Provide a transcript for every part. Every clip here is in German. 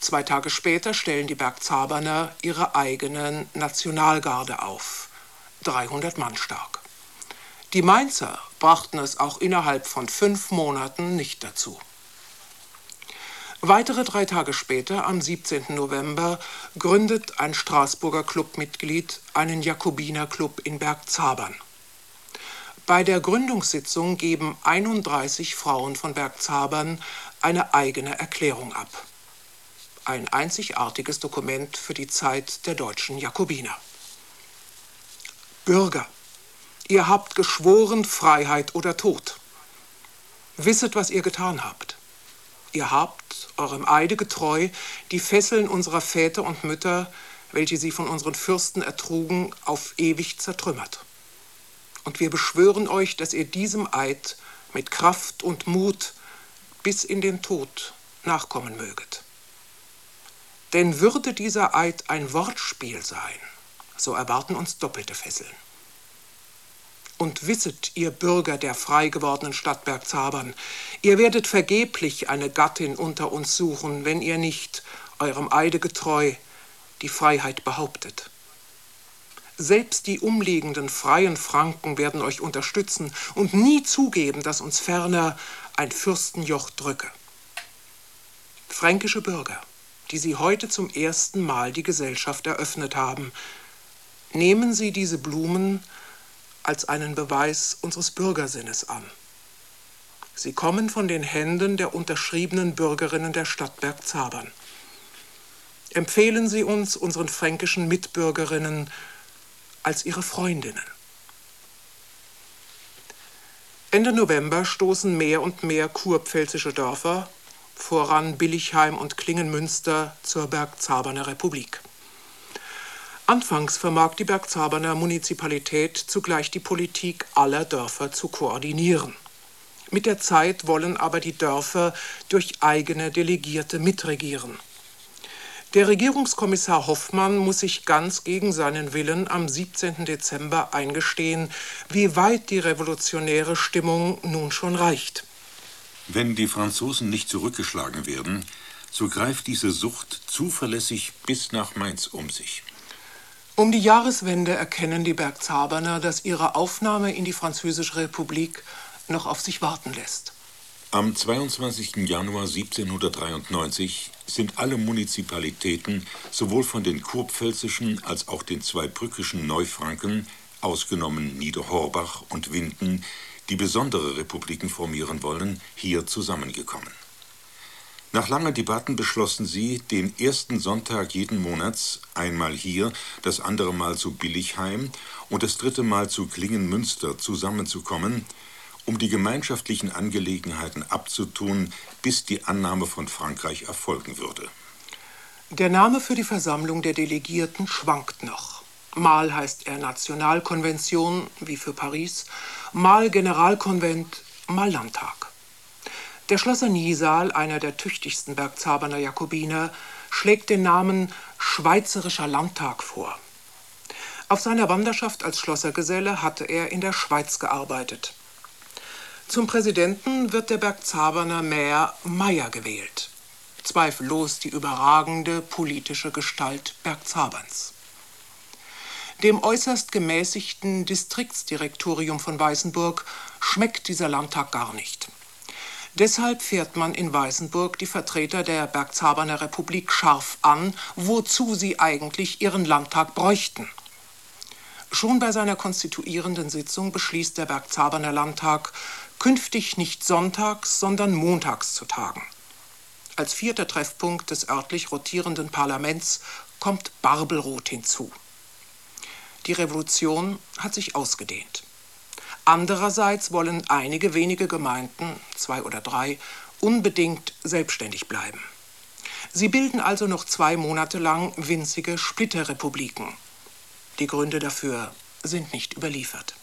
2 Tage später stellen die Bergzaberner ihre eigene Nationalgarde auf, 300 Mann stark. Die Mainzer brachten es auch innerhalb von 5 Monaten nicht dazu. Weitere 3 Tage später, am 17. November, gründet ein Straßburger Clubmitglied einen Jakobinerclub in Bergzabern. Bei der Gründungssitzung geben 31 Frauen von Bergzabern eine eigene Erklärung ab. Ein einzigartiges Dokument für die Zeit der deutschen Jakobiner. Bürger, ihr habt geschworen, Freiheit oder Tod. Wisset, was ihr getan habt. Ihr habt, eurem Eide getreu, die Fesseln unserer Väter und Mütter, welche sie von unseren Fürsten ertrugen, auf ewig zertrümmert. Und wir beschwören euch, dass ihr diesem Eid mit Kraft und Mut bis in den Tod nachkommen möget. Denn würde dieser Eid ein Wortspiel sein, so erwarten uns doppelte Fesseln. Und wisset, ihr Bürger der frei gewordenen Stadt Bergzabern, ihr werdet vergeblich eine Gattin unter uns suchen, wenn ihr nicht, eurem Eide getreu, die Freiheit behauptet. Selbst die umliegenden freien Franken werden euch unterstützen und nie zugeben, dass uns ferner ein Fürstenjoch drücke. Fränkische Bürger, die Sie heute zum ersten Mal die Gesellschaft eröffnet haben, nehmen Sie diese Blumen als einen Beweis unseres Bürgersinnes an. Sie kommen von den Händen der unterschriebenen Bürgerinnen der Stadt Bergzabern. Empfehlen Sie uns, unseren fränkischen Mitbürgerinnen, als Ihre Freundinnen. Ende November stoßen mehr und mehr kurpfälzische Dörfer, voran Billichheim und Klingenmünster, zur Bergzaberner Republik. Anfangs vermag die Bergzaberner Munizipalität zugleich die Politik aller Dörfer zu koordinieren. Mit der Zeit wollen aber die Dörfer durch eigene Delegierte mitregieren. Der Regierungskommissar Hoffmann muss sich ganz gegen seinen Willen am 17. Dezember eingestehen, wie weit die revolutionäre Stimmung nun schon reicht. Wenn die Franzosen nicht zurückgeschlagen werden, so greift diese Sucht zuverlässig bis nach Mainz um sich. Um die Jahreswende erkennen die Bergzaberner, dass ihre Aufnahme in die Französische Republik noch auf sich warten lässt. Am 22. Januar 1793 sind alle Munizipalitäten, sowohl von den kurpfälzischen als auch den zweibrückischen Neufranken, ausgenommen Niederhorbach und Winden, die besondere Republiken formieren wollen, hier zusammengekommen. Nach langen Debatten beschlossen sie, den ersten Sonntag jeden Monats, einmal hier, das andere Mal zu Billichheim und das dritte Mal zu Klingenmünster zusammenzukommen, um die gemeinschaftlichen Angelegenheiten abzutun, bis die Annahme von Frankreich erfolgen würde. Der Name für die Versammlung der Delegierten schwankt noch. Mal heißt er Nationalkonvention, wie für Paris, mal Generalkonvent, mal Landtag. Der Schlosser Niesahl, einer der tüchtigsten Bergzaberner Jakobiner, schlägt den Namen Schweizerischer Landtag vor. Auf seiner Wanderschaft als Schlossergeselle hatte er in der Schweiz gearbeitet. Zum Präsidenten wird der Bergzaberner Mähr Meyer gewählt. Zweifellos die überragende politische Gestalt Bergzaberns. Dem äußerst gemäßigten Distriktsdirektorium von Weißenburg schmeckt dieser Landtag gar nicht. Deshalb fährt man in Weißenburg die Vertreter der Bergzaberner Republik scharf an, wozu sie eigentlich ihren Landtag bräuchten. Schon bei seiner konstituierenden Sitzung beschließt der Bergzaberner Landtag, künftig nicht sonntags, sondern montags zu tagen. Als 4. Treffpunkt des örtlich rotierenden Parlaments kommt Barbelroth hinzu. Die Revolution hat sich ausgedehnt. Andererseits wollen einige wenige Gemeinden, 2 oder 3, unbedingt selbstständig bleiben. Sie bilden also noch 2 Monate lang winzige Splitterrepubliken. Die Gründe dafür sind nicht überliefert.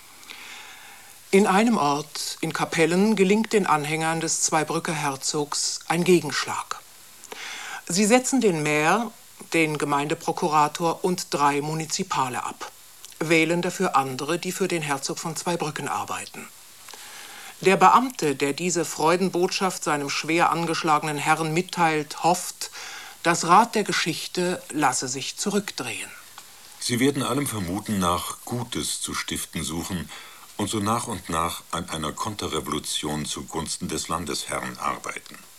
In einem Ort, in Kapellen, gelingt den Anhängern des Zweibrücker Herzogs ein Gegenschlag. Sie setzen den Maire, den Gemeindeprokurator und 3 Munizipale ab, wählen dafür andere, die für den Herzog von Zweibrücken arbeiten. Der Beamte, der diese Freudenbotschaft seinem schwer angeschlagenen Herrn mitteilt, hofft, Das Rad der Geschichte lasse sich zurückdrehen. Sie werden allem Vermuten nach Gutes zu stiften suchen und so nach und nach an einer Konterrevolution zugunsten des Landesherrn arbeiten.